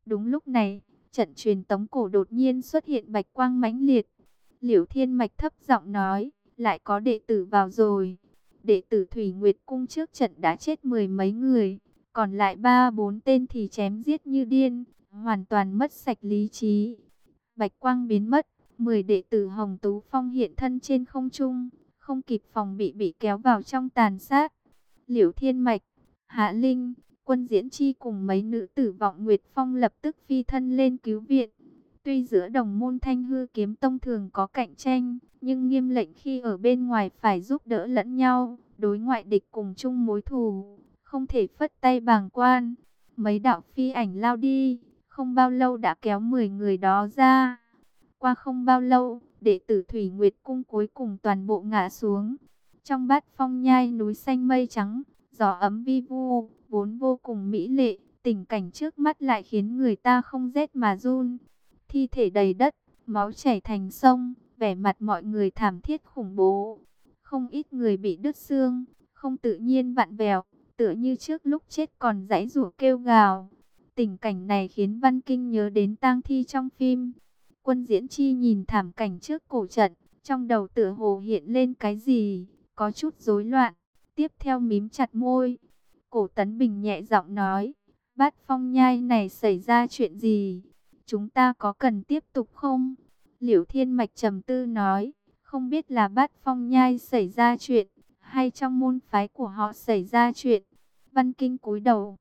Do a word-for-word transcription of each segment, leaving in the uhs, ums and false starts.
Đúng lúc này, trận truyền tống cổ đột nhiên xuất hiện bạch quang mãnh liệt. Liễu Thiên Mạch thấp giọng nói, lại có đệ tử vào rồi. Đệ tử Thủy Nguyệt Cung trước trận đã chết mười mấy người, còn lại ba bốn tên thì chém giết như điên, hoàn toàn mất sạch lý trí. Bạch quang biến mất, mười đệ tử Hồng Tú Phong hiện thân trên không trung, không kịp phòng bị bị kéo vào trong tàn sát. Liễu Thiên Mạch, Hạ Linh, Quân Diễn Chi cùng mấy nữ tử Vọng Nguyệt Phong lập tức phi thân lên cứu viện. Tuy giữa đồng môn Thanh Hư Kiếm Tông thường có cạnh tranh, nhưng nghiêm lệnh khi ở bên ngoài phải giúp đỡ lẫn nhau, đối ngoại địch cùng chung mối thù, không thể phất tay bàng quan. Mấy đạo phi ảnh lao đi, không bao lâu đã kéo mười người đó ra. Qua không bao lâu, đệ tử Thủy Nguyệt Cung cuối cùng toàn bộ ngã xuống. Trong bát phong nhai núi xanh mây trắng, gió ấm vi vu, vốn vô cùng mỹ lệ, tình cảnh trước mắt lại khiến người ta không rét mà run. Thi thể đầy đất, máu chảy thành sông, vẻ mặt mọi người thảm thiết khủng bố. Không ít người bị đứt xương, không tự nhiên vặn vẹo, tựa như trước lúc chết còn giãy giụa kêu gào. Tình cảnh này khiến Văn Kinh nhớ đến tang thi trong phim. Quân Diễn Chi nhìn thảm cảnh trước cổ trận, trong đầu tựa hồ hiện lên cái gì, có chút rối loạn. Tiếp theo mím chặt môi. Cổ Tấn Bình nhẹ giọng nói, Bát Phong nhai này xảy ra chuyện gì? Chúng ta có cần tiếp tục không? Liễu Thiên Mạch trầm tư nói, không biết là Bát Phong nhai xảy ra chuyện, hay trong môn phái của họ xảy ra chuyện. Văn Kinh cúi đầu.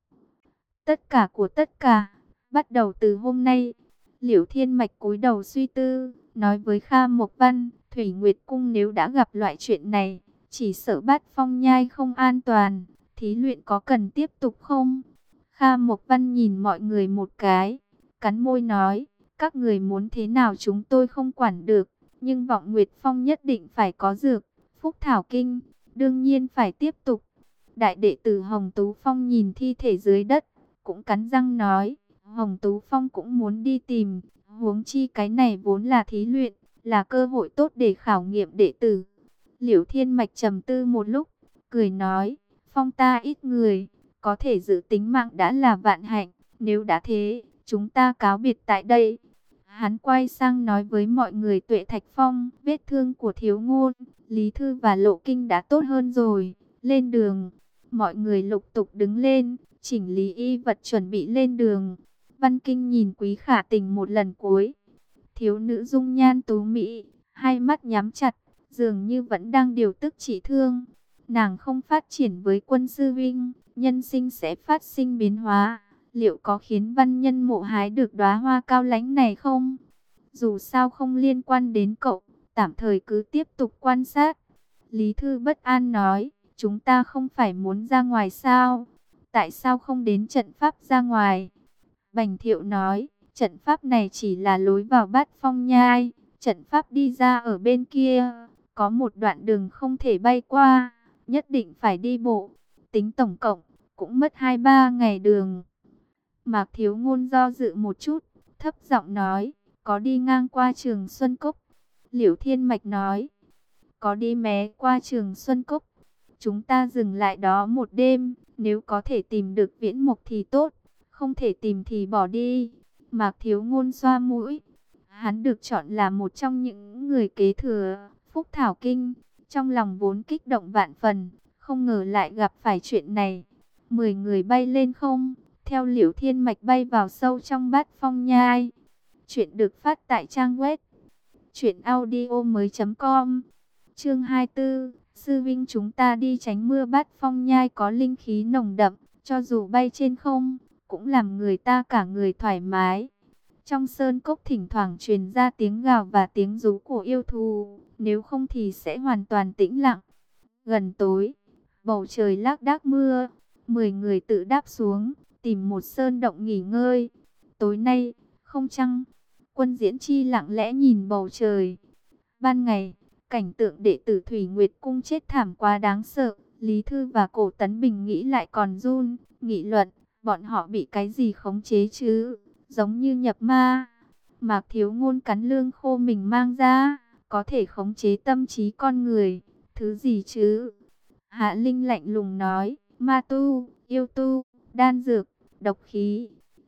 Tất cả của tất cả, bắt đầu từ hôm nay. Liễu Thiên Mạch cúi đầu suy tư, nói với Kha Mộc Văn, Thủy Nguyệt Cung nếu đã gặp loại chuyện này, chỉ sợ Bát Phong nhai không an toàn, thí luyện có cần tiếp tục không? Kha Mộc Văn nhìn mọi người một cái, cắn môi nói, các người muốn thế nào chúng tôi không quản được, nhưng Vọng Nguyệt Phong nhất định phải có dược, Phúc Thảo Kinh, đương nhiên phải tiếp tục. Đại đệ tử Hồng Tú Phong nhìn thi thể dưới đất, cũng cắn răng nói, Hồng Tú Phong cũng muốn đi tìm, huống chi cái này vốn là thí luyện, là cơ hội tốt để khảo nghiệm đệ tử. Liễu Thiên Mạch trầm tư một lúc, cười nói, Phong ta ít người, có thể giữ tính mạng đã là vạn hạnh, nếu đã thế, chúng ta cáo biệt tại đây. Hắn quay sang nói với mọi người Tuệ Thạch Phong, vết thương của Thiếu Ngôn, Lý Thư và Lộ Kinh đã tốt hơn rồi, lên đường. Mọi người lục tục đứng lên, chỉnh lý y vật chuẩn bị lên đường. Văn Kinh nhìn Quý Khả Tình một lần cuối. Thiếu nữ dung nhan tú mỹ, hai mắt nhắm chặt, dường như vẫn đang điều tức trị thương. Nàng không phát triển với Quân sư Vinh, nhân sinh sẽ phát sinh biến hóa. Liệu có khiến văn nhân mộ hái được đóa hoa cao lãnh này không? Dù sao không liên quan đến cậu, tạm thời cứ tiếp tục quan sát. Lý Thư bất an nói, chúng ta không phải muốn ra ngoài sao? Tại sao không đến trận pháp ra ngoài? Bành Thiệu nói, trận pháp này chỉ là lối vào Bát Phong nhai, trận pháp đi ra ở bên kia, có một đoạn đường không thể bay qua, nhất định phải đi bộ, tính tổng cộng, cũng mất hai ba ngày đường. Mạc Thiếu Ngôn do dự một chút, thấp giọng nói, có đi ngang qua Trường Xuân Cốc. Liễu Thiên Mạch nói, có đi mé qua Trường Xuân Cốc. Chúng ta dừng lại đó một đêm, nếu có thể tìm được Viễn Mục thì tốt, không thể tìm thì bỏ đi. Mạc Thiếu Ngôn xoa mũi, hắn được chọn là một trong những người kế thừa Phúc Thảo Kinh, trong lòng vốn kích động vạn phần, không ngờ lại gặp phải chuyện này. Mười người bay lên không, theo Liễu Thiên Mạch bay vào sâu trong Bát Phong nhai. Chuyện được phát tại trang web truyện audio mới chấm com. Chương hai mươi tư, sư vinh chúng ta đi tránh mưa. Bát Phong nhai có linh khí nồng đậm, cho dù bay trên không, cũng làm người ta cả người thoải mái. Trong sơn cốc thỉnh thoảng truyền ra tiếng gào và tiếng rú của yêu thú, nếu không thì sẽ hoàn toàn tĩnh lặng. Gần tối, bầu trời lác đác mưa, mười người tự đáp xuống, tìm một sơn động nghỉ ngơi. Tối nay, không trăng, Quân Diễn Chi lặng lẽ nhìn bầu trời. Ban ngày, cảnh tượng đệ tử Thủy Nguyệt Cung chết thảm quá đáng sợ. Lý Thư và Cổ Tấn Bình nghĩ lại còn run, nghị luận, bọn họ bị cái gì khống chế chứ, giống như nhập ma. Mạc Thiếu Ngôn cắn lương khô mình mang ra, có thể khống chế tâm trí con người, thứ gì chứ? Hạ Linh lạnh lùng nói, ma tu, yêu tu, đan dược, độc khí.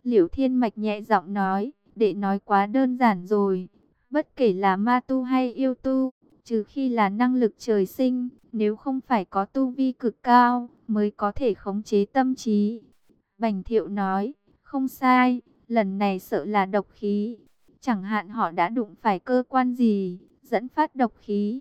Liễu Thiên Mạch nhẹ giọng nói, đệ nói quá đơn giản rồi. Bất kể là ma tu hay yêu tu, trừ khi là năng lực trời sinh, nếu không phải có tu vi cực cao, mới có thể khống chế tâm trí. Bành Thiệu nói, không sai, lần này sợ là độc khí. Chẳng hạn họ đã đụng phải cơ quan gì, dẫn phát độc khí.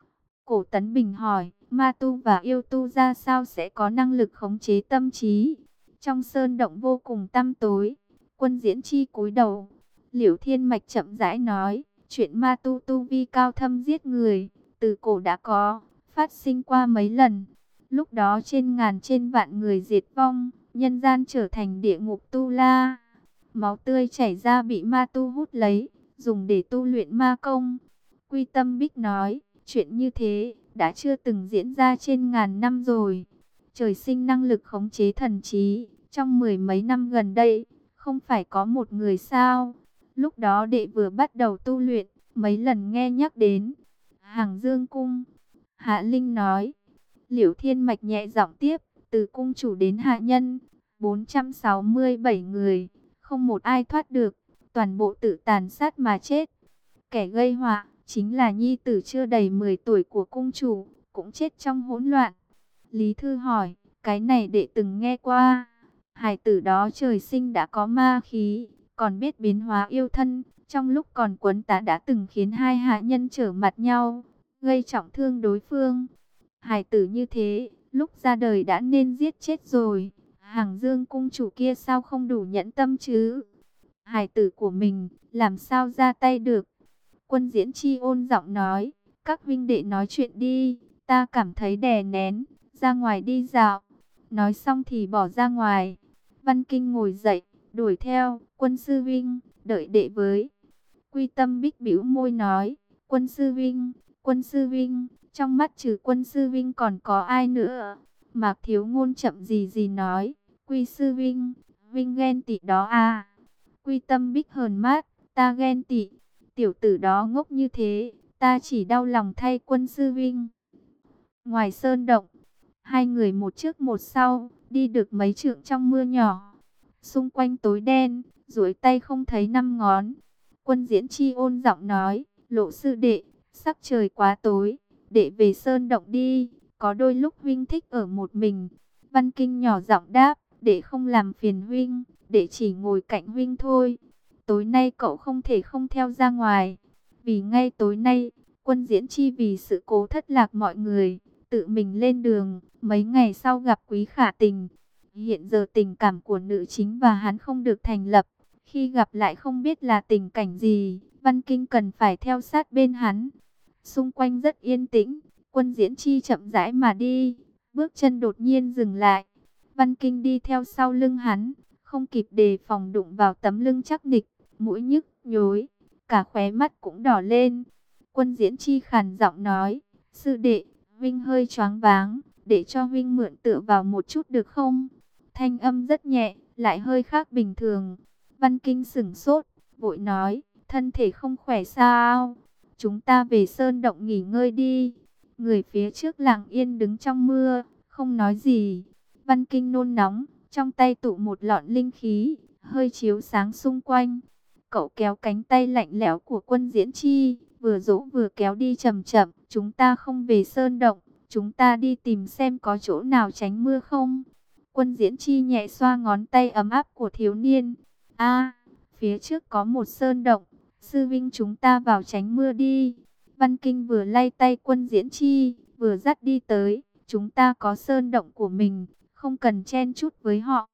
Cổ Tấn Bình hỏi, ma tu và yêu tu ra sao sẽ có năng lực khống chế tâm trí? Trong sơn động vô cùng tăm tối, Quân Diễn Chi cúi đầu. Liễu Thiên Mạch chậm rãi nói, chuyện ma tu tu vi cao thâm giết người, từ cổ đã có, phát sinh qua mấy lần. Lúc đó trên ngàn trên vạn người diệt vong, nhân gian trở thành địa ngục tu la. Máu tươi chảy ra bị ma tu hút lấy, dùng để tu luyện ma công. Quy Tâm Bích nói, chuyện như thế đã chưa từng diễn ra trên ngàn năm rồi. Trời sinh năng lực khống chế thần trí, trong mười mấy năm gần đây, không phải có một người sao. Lúc đó đệ vừa bắt đầu tu luyện, mấy lần nghe nhắc đến Hàng Dương Cung. Hạ Linh nói, Liễu Thiên Mạch nhẹ giọng tiếp, từ cung chủ đến hạ nhân, bốn trăm sáu mươi bảy người, không một ai thoát được, toàn bộ tự tàn sát mà chết. Kẻ gây họa chính là nhi tử chưa đầy mười tuổi của cung chủ, cũng chết trong hỗn loạn. Lý Thư hỏi, cái này đệ từng nghe qua. Hải tử đó trời sinh đã có ma khí, còn biết biến hóa yêu thân, trong lúc còn quấn tá đã từng khiến hai hạ nhân trở mặt nhau, gây trọng thương đối phương. Hải tử như thế, lúc ra đời đã nên giết chết rồi. Hàng Dương cung chủ kia sao không đủ nhẫn tâm chứ? Hải tử của mình, làm sao ra tay được? Quân Diễn Chi ôn giọng nói, các huynh đệ nói chuyện đi, ta cảm thấy đè nén, ra ngoài đi dạo. Nói xong thì bỏ ra ngoài. Văn Kinh ngồi dậy, đuổi theo, Quân sư vinh, đợi đệ với. Quy Tâm Bích bĩu môi nói, Quân sư vinh, Quân sư vinh, trong mắt trừ Quân sư vinh còn có ai nữa? Mạc Thiếu Ngôn chậm gì gì nói, Quy sư vinh, vinh ghen tị đó à? Quy Tâm Bích hờn mát, ta ghen tị, tiểu tử đó ngốc như thế, ta chỉ đau lòng thay Quân sư vinh. Ngoài sơn động, hai người một trước một sau, đi được mấy trượng trong mưa nhỏ. Xung quanh tối đen, duỗi tay không thấy năm ngón. Quân Diễn Chi ôn giọng nói, Lộ sư đệ, sắc trời quá tối, đệ về sơn động đi, có đôi lúc huynh thích ở một mình. Văn Kinh nhỏ giọng đáp, đệ không làm phiền huynh, đệ chỉ ngồi cạnh huynh thôi. Tối nay cậu không thể không theo ra ngoài, vì ngay tối nay, Quân Diễn Chi vì sự cố thất lạc mọi người, tự mình lên đường, mấy ngày sau gặp Quý Khả Tình. Hiện giờ tình cảm của nữ chính và hắn không được thành lập, khi gặp lại không biết là tình cảnh gì, Văn Kinh cần phải theo sát bên hắn. Xung quanh rất yên tĩnh, Quân Diễn Chi chậm rãi mà đi, bước chân đột nhiên dừng lại. Văn Kinh đi theo sau lưng hắn, không kịp đề phòng đụng vào tấm lưng chắc nịch, mũi nhức, nhối, cả khóe mắt cũng đỏ lên. Quân Diễn Chi khàn giọng nói, sư đệ, Vinh hơi choáng váng, để cho Vinh mượn tựa vào một chút được không? Thanh âm rất nhẹ, lại hơi khác bình thường. Văn Kinh sửng sốt, vội nói, thân thể không khỏe sao? Chúng ta về sơn động nghỉ ngơi đi. Người phía trước lặng yên đứng trong mưa, không nói gì. Văn Kinh nôn nóng, trong tay tụ một lọn linh khí, hơi chiếu sáng xung quanh. Cậu kéo cánh tay lạnh lẽo của Quân Diễn Chi, vừa dỗ vừa kéo đi chậm chậm. Chúng ta không về sơn động, chúng ta đi tìm xem có chỗ nào tránh mưa không. Quân Diễn Chi nhẹ xoa ngón tay ấm áp của thiếu niên. A, phía trước có một sơn động, sư vinh chúng ta vào tránh mưa đi. Văn Kinh vừa lay tay Quân Diễn Chi, vừa dắt đi tới. Chúng ta có sơn động của mình, không cần chen chúc với họ.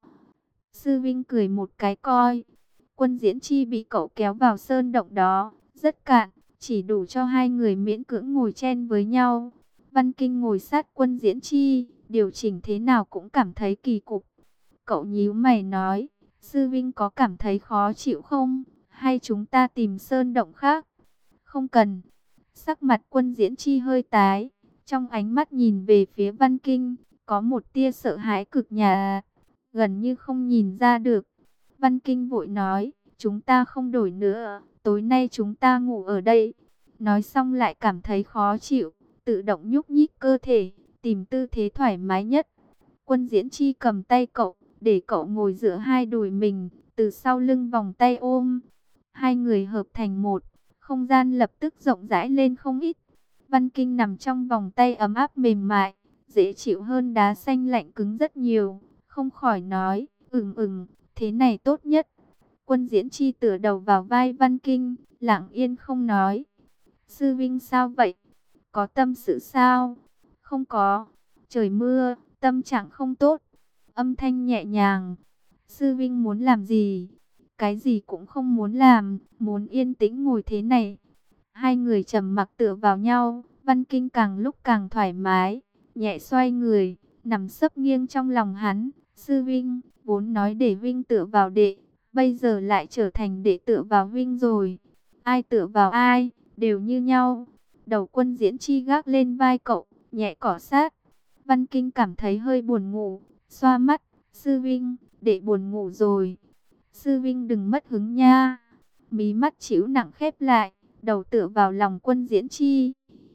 Sư vinh cười một cái coi. Quân Diễn Chi bị cậu kéo vào sơn động đó, rất cạn, chỉ đủ cho hai người miễn cưỡng ngồi chen với nhau. Văn Kinh ngồi sát Quân Diễn Chi, điều chỉnh thế nào cũng cảm thấy kỳ cục. Cậu nhíu mày nói, sư vinh có cảm thấy khó chịu không? Hay chúng ta tìm sơn động khác? Không cần. Sắc mặt Quân Diễn Chi hơi tái, trong ánh mắt nhìn về phía Văn Kinh, có một tia sợ hãi cực nhạt, gần như không nhìn ra được. Văn Kinh vội nói, chúng ta không đổi nữa, tối nay chúng ta ngủ ở đây. Nói xong lại cảm thấy khó chịu, tự động nhúc nhích cơ thể, tìm tư thế thoải mái nhất. Quân Diễn Chi cầm tay cậu, để cậu ngồi giữa hai đùi mình, từ sau lưng vòng tay ôm. Hai người hợp thành một, không gian lập tức rộng rãi lên không ít. Văn Kinh nằm trong vòng tay ấm áp mềm mại, dễ chịu hơn đá xanh lạnh cứng rất nhiều, không khỏi nói, ừm ừm, thế này tốt nhất. Quân Diễn Chi tựa đầu vào vai Văn Kinh, lặng yên không nói. Sư Vinh sao vậy? Có tâm sự sao? Không có, trời mưa, tâm trạng không tốt. Âm thanh nhẹ nhàng. Sư Vinh muốn làm gì? Cái gì cũng không muốn làm, muốn yên tĩnh ngồi thế này. Hai người trầm mặc tựa vào nhau, Văn Kinh càng lúc càng thoải mái, nhẹ xoay người, nằm sấp nghiêng trong lòng hắn. Sư Vinh, vốn nói để Vinh tựa vào đệ, bây giờ lại trở thành đệ tựa vào Vinh rồi. Ai tựa vào ai, đều như nhau. Đầu Quân Diễn Chi gác lên vai cậu, nhẹ cọ sát. Văn Kinh cảm thấy hơi buồn ngủ, xoa mắt. Sư Vinh, đệ buồn ngủ rồi. Sư Vinh đừng mất hứng nha. Mí mắt chịu nặng khép lại, đầu tựa vào lòng Quân Diễn Chi.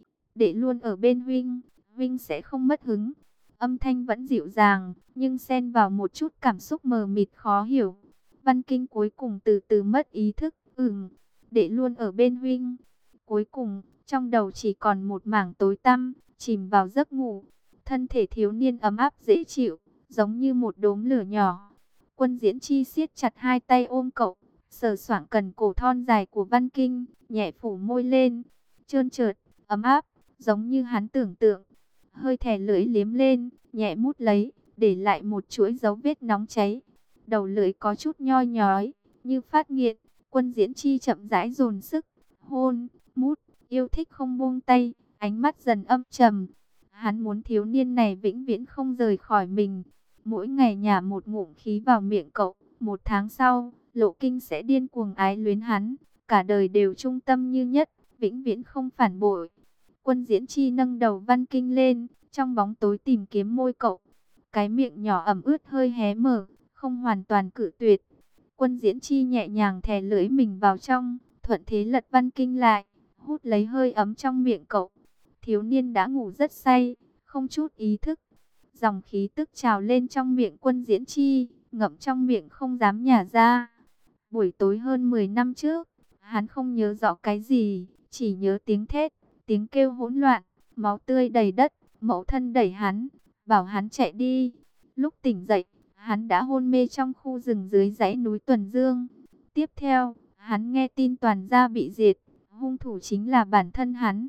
Đệ luôn ở bên Vinh, Vinh sẽ không mất hứng. Âm thanh vẫn dịu dàng, nhưng xen vào một chút cảm xúc mờ mịt khó hiểu. Văn Kinh cuối cùng từ từ mất ý thức. Ừm, đệ luôn ở bên Vinh. Cuối cùng, trong đầu chỉ còn một mảng tối tăm, chìm vào giấc ngủ. Thân thể thiếu niên ấm áp dễ chịu, giống như một đốm lửa nhỏ. Quân Diễn Chi siết chặt hai tay ôm cậu, sờ soạng cần cổ thon dài của Văn Kinh, nhẹ phủ môi lên, trơn trượt, ấm áp, giống như hắn tưởng tượng. Hơi thè lưỡi liếm lên, nhẹ mút lấy, để lại một chuỗi dấu vết nóng cháy. Đầu lưỡi có chút nhoi nhói, như phát nghiện. Quân Diễn Chi chậm rãi dồn sức, hôn, mút, yêu thích không buông tay, ánh mắt dần âm trầm. Hắn muốn thiếu niên này vĩnh viễn không rời khỏi mình. Mỗi ngày nhả một ngụm khí vào miệng cậu, một tháng sau, Lộ Kinh sẽ điên cuồng ái luyến hắn, cả đời đều trung tâm như nhất, vĩnh viễn không phản bội. Quân Diễn Chi nâng đầu Văn Kinh lên, trong bóng tối tìm kiếm môi cậu. Cái miệng nhỏ ẩm ướt hơi hé mở, không hoàn toàn cự tuyệt. Quân Diễn Chi nhẹ nhàng thè lưỡi mình vào trong, thuận thế lật Văn Kinh lại, hút lấy hơi ấm trong miệng cậu. Thiếu niên đã ngủ rất say, không chút ý thức. Dòng khí tức trào lên trong miệng Quân Diễn Chi, ngậm trong miệng không dám nhả ra. Buổi tối hơn mười năm trước, hắn không nhớ rõ cái gì, chỉ nhớ tiếng thét, tiếng kêu hỗn loạn, máu tươi đầy đất, mẫu thân đẩy hắn, bảo hắn chạy đi. Lúc tỉnh dậy, hắn đã hôn mê trong khu rừng dưới dãy núi Tuần Dương. Tiếp theo, hắn nghe tin toàn gia bị diệt, hung thủ chính là bản thân hắn.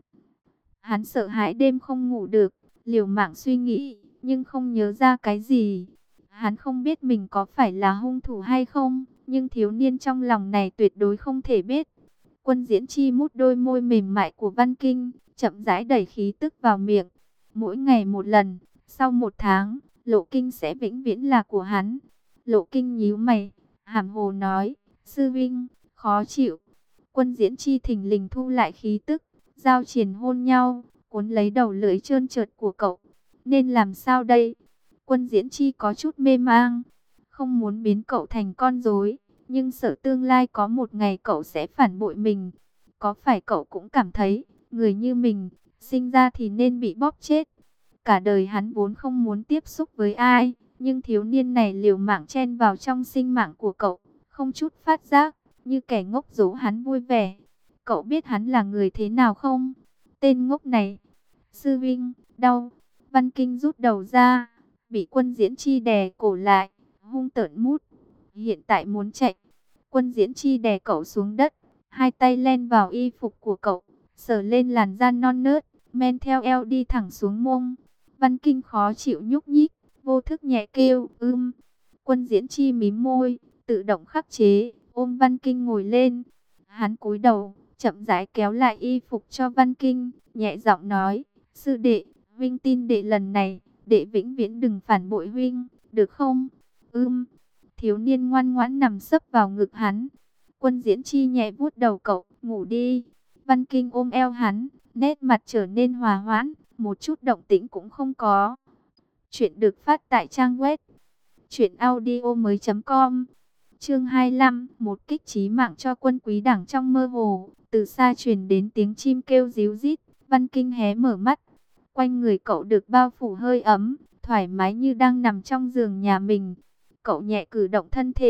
Hắn sợ hãi đêm không ngủ được, liều mạng suy nghĩ, nhưng không nhớ ra cái gì. Hắn không biết mình có phải là hung thủ hay không, nhưng thiếu niên trong lòng này tuyệt đối không thể biết. Quân Diễn Chi mút đôi môi mềm mại của Văn Kinh, chậm rãi đẩy khí tức vào miệng. Mỗi ngày một lần, sau một tháng, Lộ Kinh sẽ vĩnh viễn là của hắn. Lộ Kinh nhíu mày, hàm hồ nói, sư vinh, khó chịu. Quân Diễn Chi thình lình thu lại khí tức, giao triền hôn nhau, cuốn lấy đầu lưỡi trơn trượt của cậu. Nên làm sao đây? Quân Diễn Chi có chút mê mang, không muốn biến cậu thành con rối, nhưng sợ tương lai có một ngày cậu sẽ phản bội mình. Có phải cậu cũng cảm thấy, người như mình, sinh ra thì nên bị bóp chết? Cả đời hắn vốn không muốn tiếp xúc với ai, nhưng thiếu niên này liều mạng chen vào trong sinh mạng của cậu, không chút phát giác, như kẻ ngốc dỗ hắn vui vẻ. Cậu biết hắn là người thế nào không? Tên ngốc này. Sư Vinh, đau. Văn Kinh rút đầu ra, bị Quân Diễn Chi đè cổ lại, hung tợn mút. Hiện tại muốn chạy. Quân Diễn Chi đè cậu xuống đất, hai tay len vào y phục của cậu, sờ lên làn da non nớt, men theo eo đi thẳng xuống mông. Văn Kinh khó chịu nhúc nhích, vô thức nhẹ kêu, ưm. Quân Diễn Chi mím môi, tự động khắc chế, ôm Văn Kinh ngồi lên. Hắn cúi đầu, chậm rãi kéo lại y phục cho Văn Kinh, nhẹ giọng nói, sư đệ, Vinh tin đệ lần này, đệ vĩnh viễn đừng phản bội Vinh, được không? Ưm. Thiếu niên ngoan ngoãn nằm sấp vào ngực hắn. Quân Diễn Chi nhẹ vuốt đầu cậu, ngủ đi. Văn Kinh ôm eo hắn, nét mặt trở nên hòa hoãn, một chút động tĩnh cũng không có. Chuyện được phát tại trang web truyện audio mới chấm com. Chương hai mươi lăm, một kích chí mạng cho Quân Quý Đảng. Trong mơ hồ, từ xa truyền đến tiếng chim kêu ríu rít. Văn Kinh hé mở mắt, quanh người cậu được bao phủ hơi ấm, thoải mái như đang nằm trong giường nhà mình. Cậu nhẹ cử động thân thể,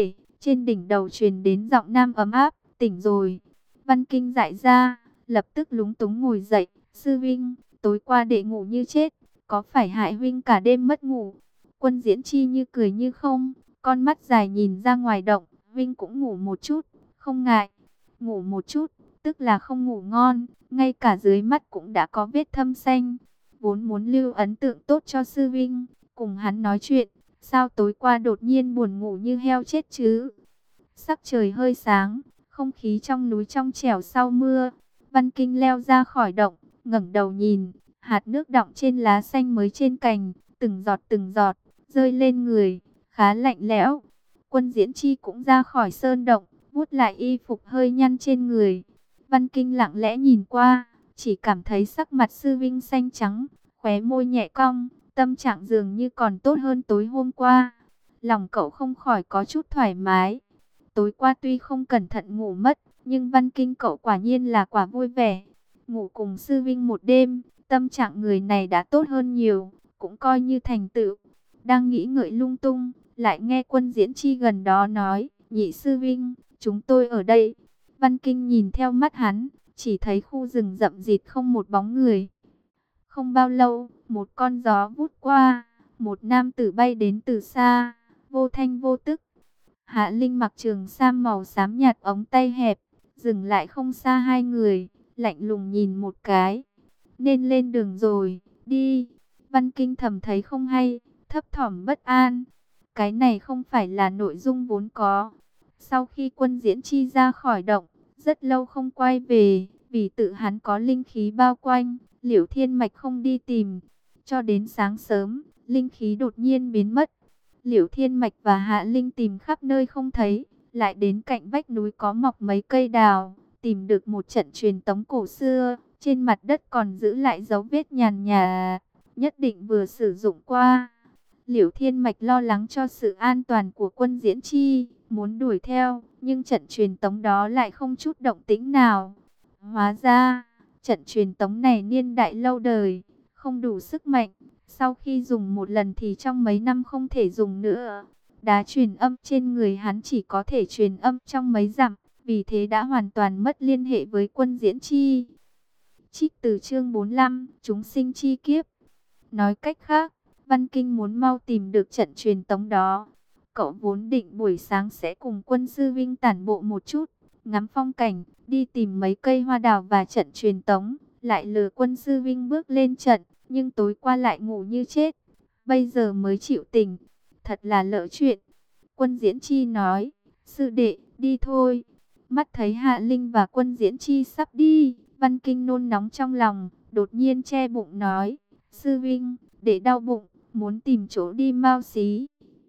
Trên đỉnh đầu truyền đến giọng nam ấm áp, tỉnh rồi. Văn Kinh dại ra, lập tức lúng túng ngồi dậy. Sư Vinh, tối qua đệ ngủ như chết, có phải hại huynh cả đêm mất ngủ? Quân Diễn Chi như cười như không, con mắt dài nhìn ra ngoài động. Vinh cũng ngủ một chút, không ngại. Ngủ một chút, tức là không ngủ ngon, ngay cả dưới mắt cũng đã có vết thâm xanh. Vốn muốn lưu ấn tượng tốt cho sư Vinh, cùng hắn nói chuyện, sao tối qua đột nhiên buồn ngủ như heo chết chứ? Sắc trời hơi sáng, không khí trong núi trong trẻo sau mưa. Văn Kinh leo ra khỏi động, ngẩng đầu nhìn, hạt nước đọng trên lá xanh mới trên cành, từng giọt từng giọt, rơi lên người, khá lạnh lẽo. Quân Diễn Chi cũng ra khỏi sơn động, vuốt lại y phục hơi nhăn trên người. Văn Kinh lặng lẽ nhìn qua, chỉ cảm thấy sắc mặt sư Vinh xanh trắng, khóe môi nhẹ cong, tâm trạng dường như còn tốt hơn tối hôm qua. Lòng cậu không khỏi có chút thoải mái. Tối qua tuy không cẩn thận ngủ mất, nhưng Văn Kinh cậu quả nhiên là quả vui vẻ. Ngủ cùng sư Vinh một đêm, tâm trạng người này đã tốt hơn nhiều, cũng coi như thành tựu. Đang nghĩ ngợi lung tung, lại nghe Quân Diễn Chi gần đó nói, nhị sư Vinh, chúng tôi ở đây. Văn Kinh nhìn theo mắt hắn, chỉ thấy khu rừng rậm rịt không một bóng người. Không bao lâu, một con gió vút qua, một nam tử bay đến từ xa, vô thanh vô tức. Hạ Linh mặc trường sam màu xám nhạt ống tay hẹp, dừng lại không xa hai người, lạnh lùng nhìn một cái. Nên lên đường rồi, đi. Văn Kinh thầm thấy không hay, thấp thỏm bất an. Cái này không phải là nội dung vốn có. Sau khi Quân Diễn Chi ra khỏi động, rất lâu không quay về, vì tự hắn có linh khí bao quanh, Liễu Thiên Mạch không đi tìm. Cho đến sáng sớm, linh khí đột nhiên biến mất. Liễu Thiên Mạch và Hạ Linh tìm khắp nơi không thấy, lại đến cạnh vách núi có mọc mấy cây đào, tìm được một trận truyền tống cổ xưa, trên mặt đất còn giữ lại dấu vết nhàn nhạt, nhất định vừa sử dụng qua. Liễu Thiên Mạch lo lắng cho sự an toàn của Quân Diễn Chi, muốn đuổi theo, nhưng trận truyền tống đó lại không chút động tĩnh nào. Hóa ra, trận truyền tống này niên đại lâu đời, không đủ sức mạnh. Sau khi dùng một lần thì trong mấy năm không thể dùng nữa. Đá truyền âm trên người hắn chỉ có thể truyền âm trong mấy dặm, vì thế đã hoàn toàn mất liên hệ với Quân Diễn Chi. Trích từ chương bốn mươi lăm, chúng sinh chi kiếp. Nói cách khác, Văn Kinh muốn mau tìm được trận truyền tống đó. Cậu vốn định buổi sáng sẽ cùng Quân Sư Vinh tản bộ một chút, ngắm phong cảnh, đi tìm mấy cây hoa đào và trận truyền tống, lại lừa Quân Sư Vinh bước lên trận. Nhưng tối qua lại ngủ như chết, bây giờ mới chịu tỉnh, thật là lỡ chuyện. Quân Diễn Chi nói, sư đệ, đi thôi. Mắt thấy Hạ Linh và Quân Diễn Chi sắp đi, Văn Kinh nôn nóng trong lòng, đột nhiên che bụng nói, sư Vinh, để đau bụng, muốn tìm chỗ đi mau xí.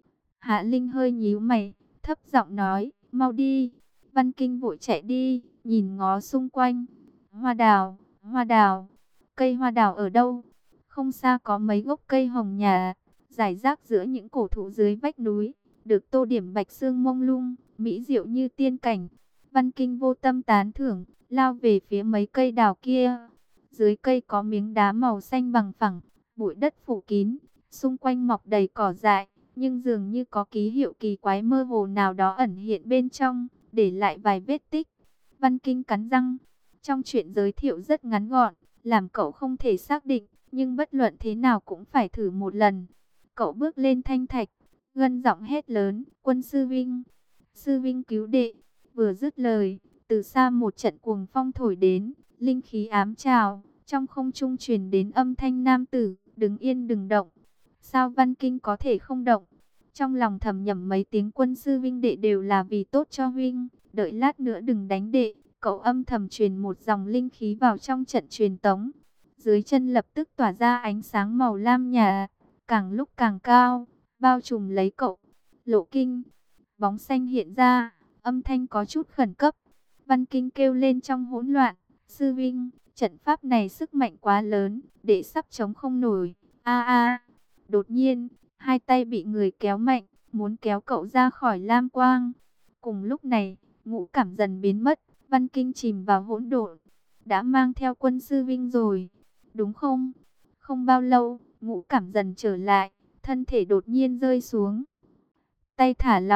Hạ Linh hơi nhíu mày, thấp giọng nói, mau đi. Văn Kinh vội chạy đi, nhìn ngó xung quanh. Hoa đào, hoa đào, cây hoa đào ở đâu? Không xa có mấy gốc cây hồng nhà, rải rác giữa những cổ thụ dưới vách núi, được tô điểm bạch sương mông lung, mỹ diệu như tiên cảnh. Văn Kinh vô tâm tán thưởng, lao về phía mấy cây đào kia. Dưới cây có miếng đá màu xanh bằng phẳng, bụi đất phủ kín, xung quanh mọc đầy cỏ dại, nhưng dường như có ký hiệu kỳ quái mơ hồ nào đó ẩn hiện bên trong, để lại vài vết tích. Văn Kinh cắn răng, trong chuyện giới thiệu rất ngắn gọn, làm cậu không thể xác định. Nhưng bất luận thế nào cũng phải thử một lần. Cậu bước lên thanh thạch, gân giọng hét lớn, Quân Sư Vinh, Sư Vinh cứu đệ. Vừa dứt lời, từ xa một trận cuồng phong thổi đến, linh khí ám trào, trong không trung truyền đến âm thanh nam tử, đứng yên đừng động. Sao Văn Kinh có thể không động? Trong lòng thầm nhẩm mấy tiếng Quân Sư Vinh đệ đều là vì tốt cho huynh, đợi lát nữa đừng đánh đệ. Cậu âm thầm truyền một dòng linh khí vào trong trận truyền tống. Dưới chân lập tức tỏa ra ánh sáng màu lam nhạt, càng lúc càng cao, bao trùm lấy cậu. Lộ Kinh, bóng xanh hiện ra, âm thanh có chút khẩn cấp. Văn Kinh kêu lên trong hỗn loạn, sư Vinh, trận pháp này sức mạnh quá lớn, để sắp chống không nổi. A a, đột nhiên, hai tay bị người kéo mạnh, muốn kéo cậu ra khỏi lam quang. Cùng lúc này, ngũ cảm dần biến mất, Văn Kinh chìm vào hỗn độn. Đã mang theo Quân Sư Vinh rồi, đúng không? Không bao lâu, ngũ cảm dần trở lại, thân thể đột nhiên rơi xuống. Tay thả lỏng,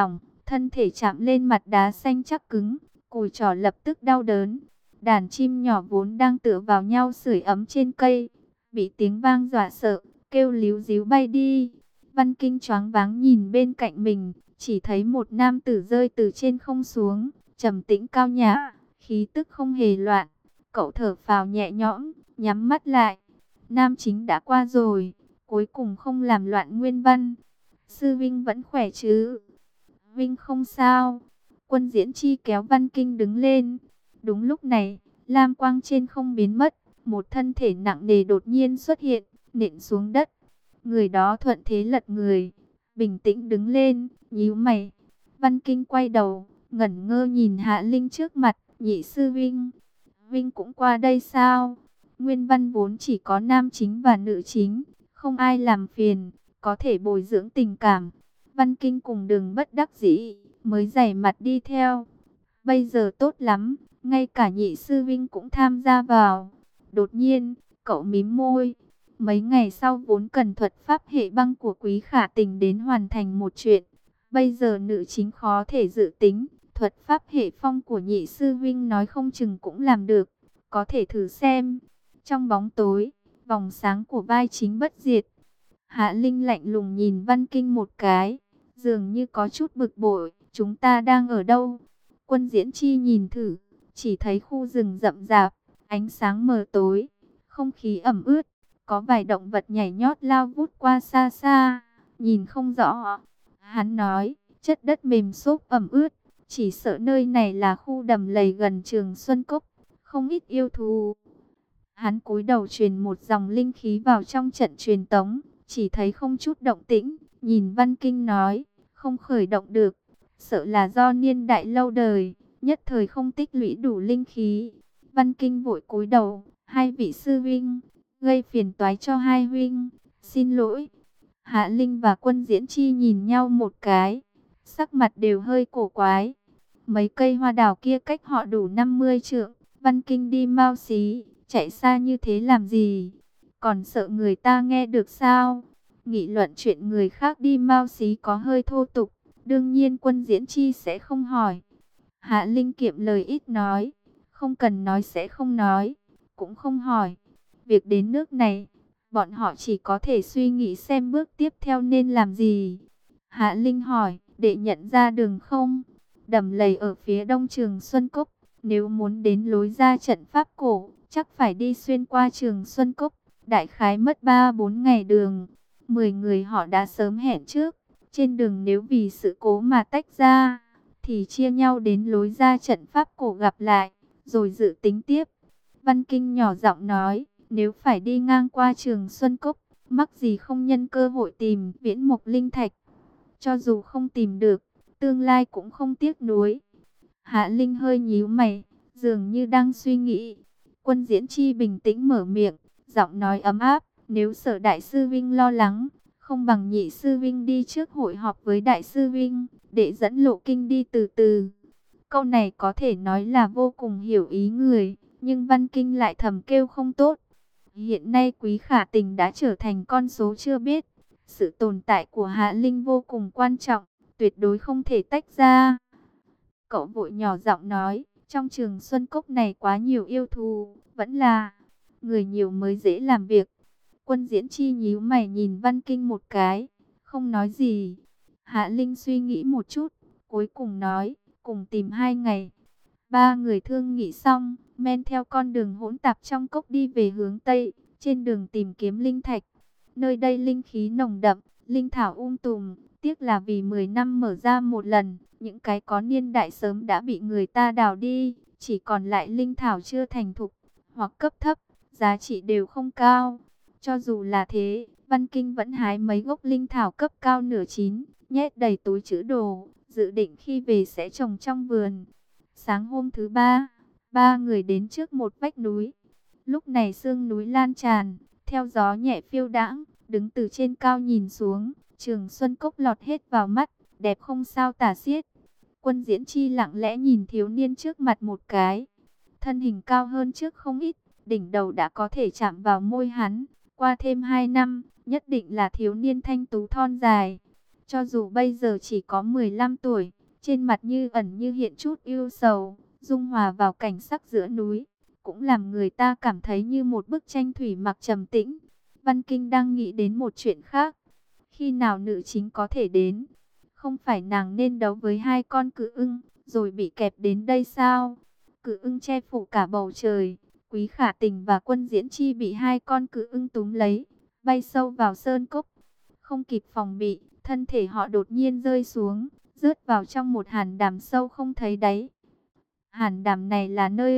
thân thể chạm lên mặt đá xanh chắc cứng, cùi trỏ lập tức đau đớn. Đàn chim nhỏ vốn đang tựa vào nhau sưởi ấm trên cây, bị tiếng vang dọa sợ, kêu líu ríu bay đi. Văn Kinh choáng váng nhìn bên cạnh mình, chỉ thấy một nam tử rơi từ trên không xuống, trầm tĩnh cao nhã, khí tức không hề loạn. Cậu thở phào nhẹ nhõm, nhắm mắt lại. Nam chính đã qua rồi, cuối cùng không làm loạn nguyên văn. Sư Vinh vẫn khỏe chứ? Vinh không sao. Quân Diễn Chi kéo Văn Kinh đứng lên. Đúng lúc này, lam quang trên không biến mất, một thân thể nặng nề đột nhiên xuất hiện, nện xuống đất. Người đó thuận thế lật người, bình tĩnh đứng lên, nhíu mày. Văn Kinh quay đầu, ngẩn ngơ nhìn Hạ Linh trước mặt. Nhị sư Vinh, Vinh cũng qua đây sao? Nguyên văn vốn chỉ có nam chính và nữ chính, không ai làm phiền, có thể bồi dưỡng tình cảm. Văn Kinh cùng Đường bất đắc dĩ, mới dày mặt đi theo. Bây giờ tốt lắm, ngay cả nhị sư Vinh cũng tham gia vào. Đột nhiên, cậu mím môi. Mấy ngày sau vốn cần thuật pháp hệ băng của Quý Khả Tình đến hoàn thành một chuyện. Bây giờ nữ chính khó thể dự tính, thuật pháp hệ phong của nhị sư Vinh nói không chừng cũng làm được. Có thể thử xem. Trong bóng tối, vòng sáng của vai chính bất diệt. Hạ Linh lạnh lùng nhìn Văn Kinh một cái, dường như có chút bực bội. Chúng ta đang ở đâu? Quân Diễn Chi nhìn thử, chỉ thấy khu rừng rậm rạp, ánh sáng mờ tối, không khí ẩm ướt, có vài động vật nhảy nhót lao vút qua xa xa, nhìn không rõ. Hắn nói, chất đất mềm xốp ẩm ướt, chỉ sợ nơi này là khu đầm lầy gần Trường Xuân Cốc, không ít yêu thú. Hắn cúi đầu truyền một dòng linh khí vào trong trận truyền tống, chỉ thấy không chút động tĩnh, nhìn Văn Kinh nói, không khởi động được, sợ là do niên đại lâu đời, nhất thời không tích lũy đủ linh khí. Văn Kinh vội cúi đầu, hai vị sư vinh, gây phiền toái cho hai huynh, xin lỗi. Hạ Linh và Quân Diễn Chi nhìn nhau một cái, sắc mặt đều hơi cổ quái. Mấy cây hoa đào kia cách họ đủ năm mươi trượng, Văn Kinh đi mau xí, chạy xa như thế làm gì? Còn sợ người ta nghe được sao? Nghị luận chuyện người khác đi mau xí có hơi thô tục, đương nhiên Quân Diễn Chi sẽ không hỏi. Hạ Linh kiệm lời ít nói, không cần nói sẽ không nói, cũng không hỏi. Việc đến nước này, bọn họ chỉ có thể suy nghĩ xem bước tiếp theo nên làm gì. Hạ Linh hỏi, để nhận ra đường không? Đầm lầy ở phía đông Trường Xuân Cốc, nếu muốn đến lối ra trận pháp cổ, chắc phải đi xuyên qua Trường Xuân Cốc, đại khái mất ba bốn ngày đường. Mười người họ đã sớm hẹn trước, trên đường nếu vì sự cố mà tách ra, thì chia nhau đến lối ra trận pháp cổ gặp lại, rồi dự tính tiếp. Văn Kinh nhỏ giọng nói, nếu phải đi ngang qua Trường Xuân Cốc, mắc gì không nhân cơ hội tìm Viễn Mộc Linh Thạch. Cho dù không tìm được, tương lai cũng không tiếc nuối. Hạ Linh hơi nhíu mày, dường như đang suy nghĩ. Quân Diễn Chi bình tĩnh mở miệng, giọng nói ấm áp, nếu Sở Đại sư Vinh lo lắng, không bằng nhị sư Vinh đi trước hội họp với Đại sư Vinh, để dẫn Lộ Kinh đi từ từ. Câu này có thể nói là vô cùng hiểu ý người, nhưng Văn Kinh lại thầm kêu không tốt. Hiện nay Quý Khả Tình đã trở thành con số chưa biết. Sự tồn tại của Hạ Linh vô cùng quan trọng, tuyệt đối không thể tách ra. Cậu vội nhỏ giọng nói, trong Trường Xuân Cốc này quá nhiều yêu thú, vẫn là người nhiều mới dễ làm việc. Quân Diễn Chi nhíu mày nhìn Văn Kinh một cái, không nói gì. Hạ Linh suy nghĩ một chút, cuối cùng nói, cùng tìm hai ngày. Ba người thương nghị xong, men theo con đường hỗn tạp trong cốc đi về hướng Tây, trên đường tìm kiếm linh thạch. Nơi đây linh khí nồng đậm, linh thảo um tùm, tiếc là vì mười năm mở ra một lần, những cái có niên đại sớm đã bị người ta đào đi, chỉ còn lại linh thảo chưa thành thục, hoặc cấp thấp, giá trị đều không cao. Cho dù là thế, Văn Kinh vẫn hái mấy gốc linh thảo cấp cao nửa chín, nhét đầy túi trữ đồ, dự định khi về sẽ trồng trong vườn. Sáng hôm thứ ba, ba người đến trước một vách núi. Lúc này sương núi lan tràn, theo gió nhẹ phiêu đãng, đứng từ trên cao nhìn xuống, Trường Xuân Cốc lọt hết vào mắt, đẹp không sao tả xiết. Quân Diễn Chi lặng lẽ nhìn thiếu niên trước mặt một cái, thân hình cao hơn trước không ít, đỉnh đầu đã có thể chạm vào môi hắn. Qua thêm hai năm, nhất định là thiếu niên thanh tú thon dài. Cho dù bây giờ chỉ có mười lăm tuổi, trên mặt như ẩn như hiện chút ưu sầu, dung hòa vào cảnh sắc giữa núi, cũng làm người ta cảm thấy như một bức tranh thủy mặc trầm tĩnh. Văn Kinh đang nghĩ đến một chuyện khác. Khi nào nữ chính có thể đến? Không phải nàng nên đấu với hai con cự ưng, rồi bị kẹp đến đây sao? Cự ưng che phủ cả bầu trời. Quý Khả Tình và Quân Diễn Chi bị hai con cự ưng túm lấy, bay sâu vào sơn cốc. Không kịp phòng bị, thân thể họ đột nhiên rơi xuống, rớt vào trong một hàn đàm sâu không thấy đáy. Hàn đàm này là nơi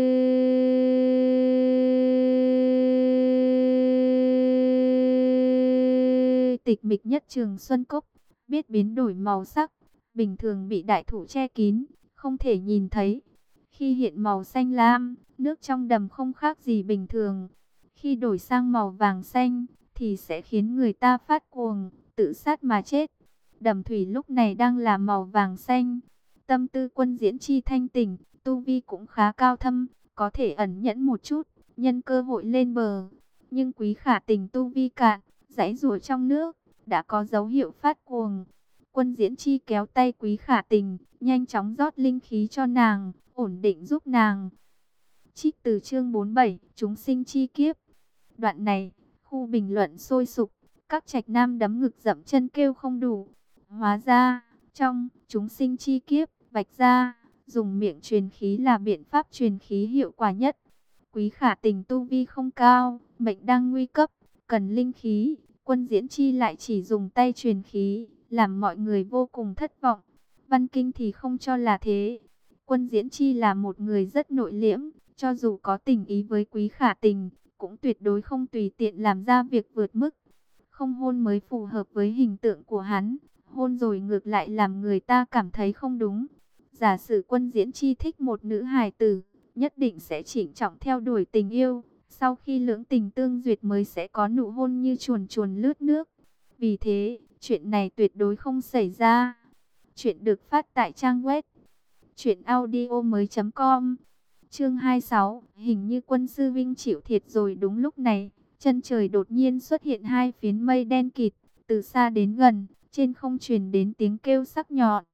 tịch mịch nhất Trường Xuân Cốc, biết biến đổi màu sắc, bình thường bị đại thụ che kín, không thể nhìn thấy. Khi hiện màu xanh lam, nước trong đầm không khác gì bình thường. Khi đổi sang màu vàng xanh, thì sẽ khiến người ta phát cuồng, tự sát mà chết. Đầm thủy lúc này đang là màu vàng xanh. Tâm tư Quân Diễn Chi thanh tỉnh, tu vi cũng khá cao thâm, có thể ẩn nhẫn một chút, nhân cơ hội lên bờ. Nhưng Quý Khả Tình tu vi cạn, giãy giụa trong nước, đã có dấu hiệu phát cuồng. Quân Diễn Chi kéo tay Quý Khả Tình, nhanh chóng rót linh khí cho nàng, ổn định giúp nàng. Trích từ chương bốn mươi bảy, chúng sinh chi kiếp. Đoạn này, khu bình luận sôi sục, các trạch nam đấm ngực dậm chân kêu không đủ. Hóa ra, trong chúng sinh chi kiếp, Bạch gia dùng miệng truyền khí là biện pháp truyền khí hiệu quả nhất. Quý Khả Tình tu vi không cao, mệnh đang nguy cấp, cần linh khí. Quân Diễn Chi lại chỉ dùng tay truyền khí, làm mọi người vô cùng thất vọng. Văn Kinh thì không cho là thế. Quân Diễn Chi là một người rất nội liễm, cho dù có tình ý với Quý Khả Tình, cũng tuyệt đối không tùy tiện làm ra việc vượt mức. Không hôn mới phù hợp với hình tượng của hắn, hôn rồi ngược lại làm người ta cảm thấy không đúng. Giả sử Quân Diễn Chi thích một nữ hài tử, nhất định sẽ trịnh trọng theo đuổi tình yêu. Sau khi lưỡng tình tương duyệt mới sẽ có nụ hôn như chuồn chuồn lướt nước. Vì thế, chuyện này tuyệt đối không xảy ra. Chuyện được phát tại trang web truyện audio mới chấm com. Chương hai mươi sáu, hình như Quân sư Vinh chịu thiệt rồi. Đúng lúc này, chân trời đột nhiên xuất hiện hai phiến mây đen kịt, từ xa đến gần, trên không truyền đến tiếng kêu sắc nhọn.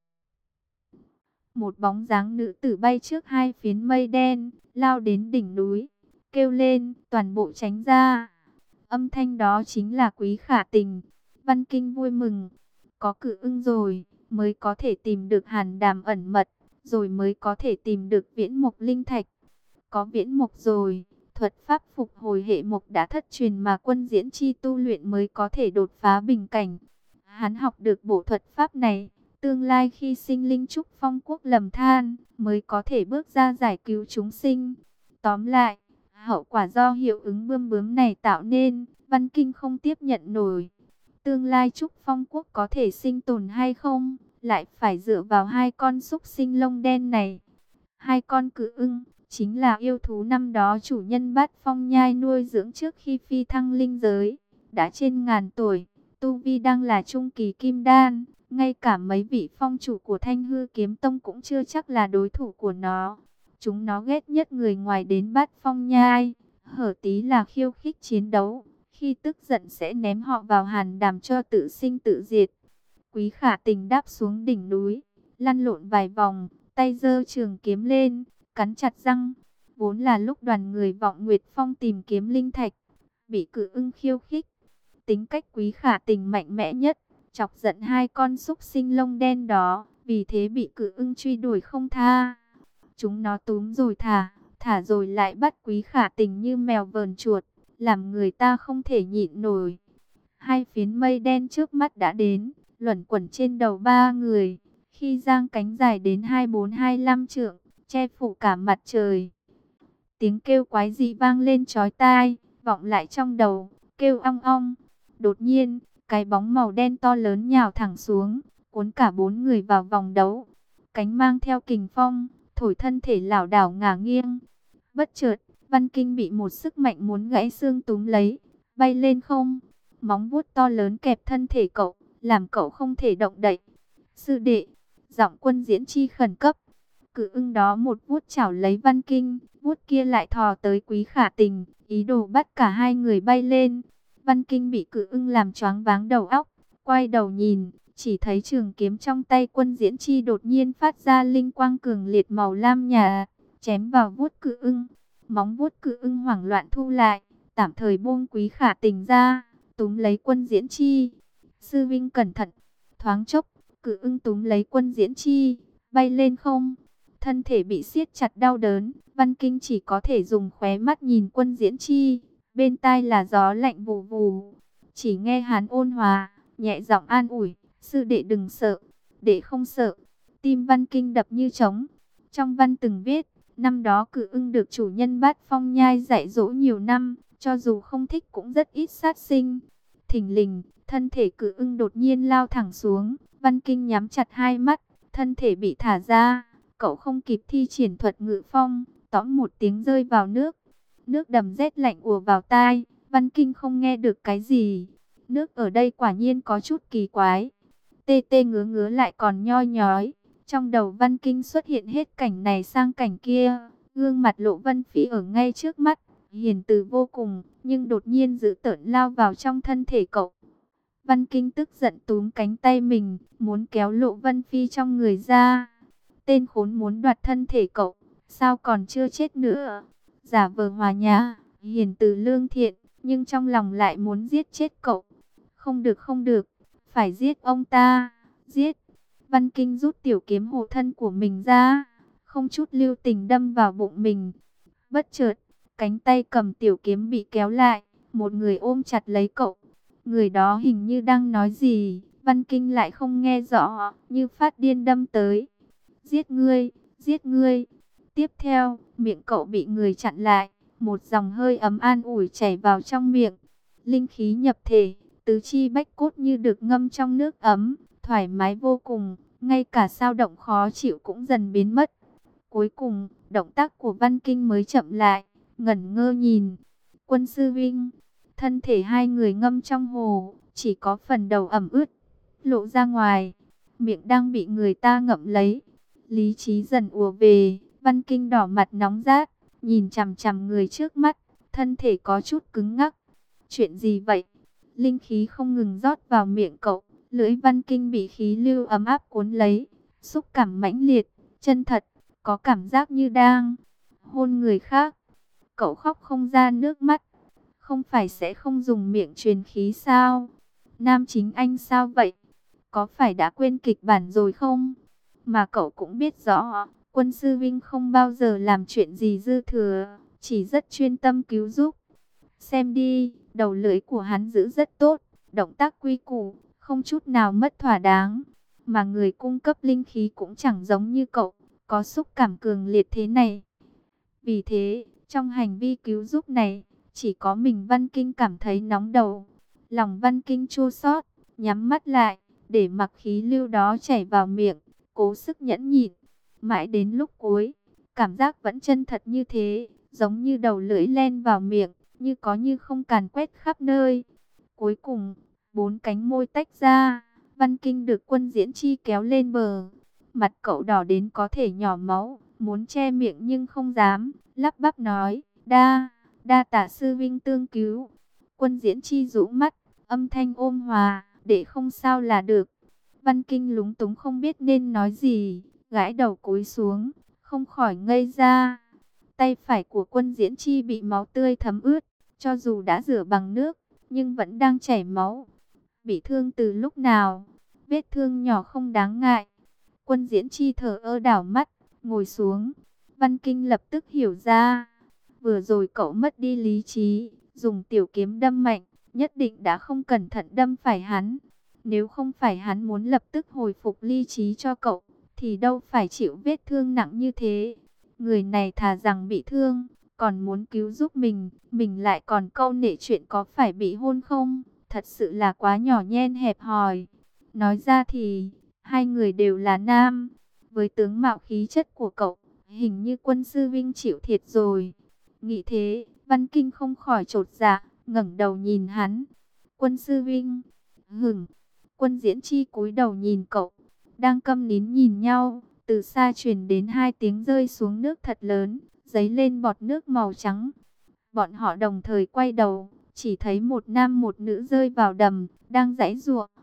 Một bóng dáng nữ tử bay trước hai phiến mây đen, lao đến đỉnh núi, kêu lên, toàn bộ tránh ra. Âm thanh đó chính là Quý Khả Tình. Văn Kinh vui mừng, có cự ưng rồi, mới có thể tìm được hàn đàm ẩn mật, rồi mới có thể tìm được viễn mộc linh thạch. Có viễn mộc rồi, thuật pháp phục hồi hệ mộc đã thất truyền mà Quân Diễn Chi tu luyện mới có thể đột phá bình cảnh. Hắn học được bộ thuật pháp này, tương lai khi sinh linh trúc phong quốc lầm than, mới có thể bước ra giải cứu chúng sinh. Tóm lại, hậu quả do hiệu ứng bươm bướm này tạo nên, Văn Kinh không tiếp nhận nổi. Tương lai trúc phong quốc có thể sinh tồn hay không, lại phải dựa vào hai con súc sinh lông đen này. Hai con cự ưng, chính là yêu thú năm đó chủ nhân Bát Phong Nhai nuôi dưỡng trước khi phi thăng linh giới, đã trên ngàn tuổi, tu vi đang là trung kỳ kim đan. Ngay cả mấy vị phong chủ của Thanh Hư Kiếm Tông cũng chưa chắc là đối thủ của nó. Chúng nó ghét nhất người ngoài đến Bát Phong Nhai, hở tí là khiêu khích chiến đấu. Khi tức giận sẽ ném họ vào hàn đàm cho tự sinh tự diệt. Quý Khả Tình đáp xuống đỉnh núi, lăn lộn vài vòng, tay giơ trường kiếm lên, cắn chặt răng. Vốn là lúc đoàn người Vọng Nguyệt Phong tìm kiếm linh thạch, bị cự ưng khiêu khích. Tính cách Quý Khả Tình mạnh mẽ nhất, chọc giận hai con súc sinh lông đen đó, vì thế bị cự ưng truy đuổi không tha. Chúng nó túm rồi thả, thả rồi lại bắt Quý Khả Tình như mèo vờn chuột, làm người ta không thể nhịn nổi. Hai phiến mây đen trước mắt đã đến, luẩn quẩn trên đầu ba người, khi giang cánh dài đến hai bốn hai lăm trượng, che phủ cả mặt trời. Tiếng kêu quái dị vang lên chói tai, vọng lại trong đầu, kêu ong ong. Đột nhiên, cái bóng màu đen to lớn nhào thẳng xuống, cuốn cả bốn người vào vòng đấu. Cánh mang theo kình phong, thổi thân thể lảo đảo ngả nghiêng. Bất chợt, Văn Kinh bị một sức mạnh muốn gãy xương túm lấy, bay lên không. Móng vuốt to lớn kẹp thân thể cậu, làm cậu không thể động đậy. Sư đệ, giọng Quân Diễn Chi khẩn cấp. Cự ưng đó một vuốt chảo lấy Văn Kinh, vuốt kia lại thò tới Quý Khả Tình, ý đồ bắt cả hai người bay lên. Văn Kinh bị cự ưng làm choáng váng đầu óc, quay đầu nhìn, Chỉ thấy trường kiếm trong tay Quân Diễn Chi đột nhiên phát ra linh quang cường liệt màu lam nhạt, chém vào vuốt cự ưng. Móng vuốt cự ưng hoảng loạn thu lại, tạm thời buông Quý Khả Tình ra, túm lấy Quân Diễn Chi. Sư vinh cẩn thận. Thoáng chốc, cự ưng túm lấy Quân Diễn Chi, bay lên không. Thân thể bị siết chặt đau đớn, Văn Kinh chỉ có thể dùng khóe mắt nhìn Quân Diễn Chi. Bên tai là gió lạnh vù vù. Chỉ nghe hắn ôn hòa, nhẹ giọng an ủi, sư đệ đừng sợ, đệ không sợ. Tim Văn Kinh đập như trống. Trong văn từng viết, năm đó cự ưng được chủ nhân Bát Phong Nhai dạy dỗ nhiều năm, cho dù không thích cũng rất ít sát sinh. Thình lình, thân thể cự ưng đột nhiên lao thẳng xuống, Văn Kinh nhắm chặt hai mắt, thân thể bị thả ra. Cậu không kịp thi triển thuật ngự phong, tõm một tiếng rơi vào nước. Nước đầm rét lạnh ùa vào tai, Văn Kinh không nghe được cái gì. Nước ở đây quả nhiên có chút kỳ quái. Tê tê ngứa ngứa lại còn nhoi nhói. Trong đầu Văn Kinh xuất hiện hết cảnh này sang cảnh kia. Gương mặt Lộ Vân Phỉ ở ngay trước mắt, hiền từ vô cùng, nhưng đột nhiên dữ tợn lao vào trong thân thể cậu. Văn Kinh tức giận túm cánh tay mình, muốn kéo Lộ Vân Phi trong người ra. Tên khốn muốn đoạt thân thể cậu, sao còn chưa chết nữa? Giả vờ hòa nhã, hiền từ lương thiện, nhưng trong lòng lại muốn giết chết cậu. Không được không được, phải giết ông ta, giết. Văn Kinh rút tiểu kiếm hộ thân của mình ra, không chút lưu tình đâm vào bụng mình. Bất chợt, cánh tay cầm tiểu kiếm bị kéo lại, một người ôm chặt lấy cậu. Người đó hình như đang nói gì, Văn Kinh lại không nghe rõ, như phát điên đâm tới. Giết ngươi, giết ngươi. Tiếp theo, miệng cậu bị người chặn lại, một dòng hơi ấm an ủi chảy vào trong miệng. Linh khí nhập thể, tứ chi bách cốt như được ngâm trong nước ấm, thoải mái vô cùng, ngay cả dao động khó chịu cũng dần biến mất. Cuối cùng, động tác của Văn Kinh mới chậm lại, ngẩn ngơ nhìn. Quân sư vinh, thân thể hai người ngâm trong hồ, chỉ có phần đầu ẩm ướt, lộ ra ngoài, miệng đang bị người ta ngậm lấy. Lý trí dần ùa về, Văn Kinh đỏ mặt nóng rát, nhìn chằm chằm người trước mắt, thân thể có chút cứng ngắc. Chuyện gì vậy? Linh khí không ngừng rót vào miệng cậu, lưỡi Văn Kinh bị khí lưu ấm áp cuốn lấy, xúc cảm mãnh liệt, chân thật, có cảm giác như đang hôn người khác. Cậu khóc không ra nước mắt, không phải sẽ không dùng miệng truyền khí sao? Nam chính anh sao vậy? Có phải đã quên kịch bản rồi không? Mà cậu cũng biết rõ, Quân sư vinh không bao giờ làm chuyện gì dư thừa, chỉ rất chuyên tâm cứu giúp. Xem đi, đầu lưỡi của hắn giữ rất tốt, động tác quy củ, không chút nào mất thỏa đáng. Mà người cung cấp linh khí cũng chẳng giống như cậu, có xúc cảm cường liệt thế này. Vì thế, trong hành vi cứu giúp này, chỉ có mình Văn Kinh cảm thấy nóng đầu. Lòng Văn Kinh chua xót, nhắm mắt lại, để mặc khí lưu đó chảy vào miệng, cố sức nhẫn nhịn. Mãi đến lúc cuối, cảm giác vẫn chân thật như thế, giống như đầu lưỡi len vào miệng, như có như không càn quét khắp nơi. Cuối cùng, bốn cánh môi tách ra, Văn Kinh được Quân Diễn Chi kéo lên bờ. Mặt cậu đỏ đến có thể nhỏ máu, muốn che miệng nhưng không dám, lắp bắp nói, đa, đa tạ sư vinh tương cứu. Quân Diễn Chi rũ mắt, âm thanh ôn hòa, để không sao là được. Văn Kinh lúng túng không biết nên nói gì, gãi đầu cúi xuống, không khỏi ngây ra. Tay phải của Quân Diễn Chi bị máu tươi thấm ướt, cho dù đã rửa bằng nước, nhưng vẫn đang chảy máu. Bị thương từ lúc nào? Vết thương nhỏ không đáng ngại. Quân Diễn Chi thở ơ đảo mắt, ngồi xuống. Văn Kinh lập tức hiểu ra. Vừa rồi cậu mất đi lý trí, dùng tiểu kiếm đâm mạnh, nhất định đã không cẩn thận đâm phải hắn. Nếu không phải hắn muốn lập tức hồi phục lý trí cho cậu, thì đâu phải chịu vết thương nặng như thế. Người này thà rằng bị thương, còn muốn cứu giúp mình, mình lại còn câu nệ chuyện có phải bị hôn không. Thật sự là quá nhỏ nhen hẹp hòi. Nói ra thì, hai người đều là nam. Với tướng mạo khí chất của cậu, hình như Quân sư vinh chịu thiệt rồi. Nghĩ thế, Văn Kinh không khỏi chột dạ, ngẩng đầu nhìn hắn. Quân sư vinh, hửng. Quân Diễn Chi cúi đầu nhìn cậu, đang câm nín nhìn nhau. Từ xa truyền đến hai tiếng rơi xuống nước thật lớn, dấy lên bọt nước màu trắng. Bọn họ đồng thời quay đầu, chỉ thấy một nam một nữ rơi vào đầm, đang giãy giụa.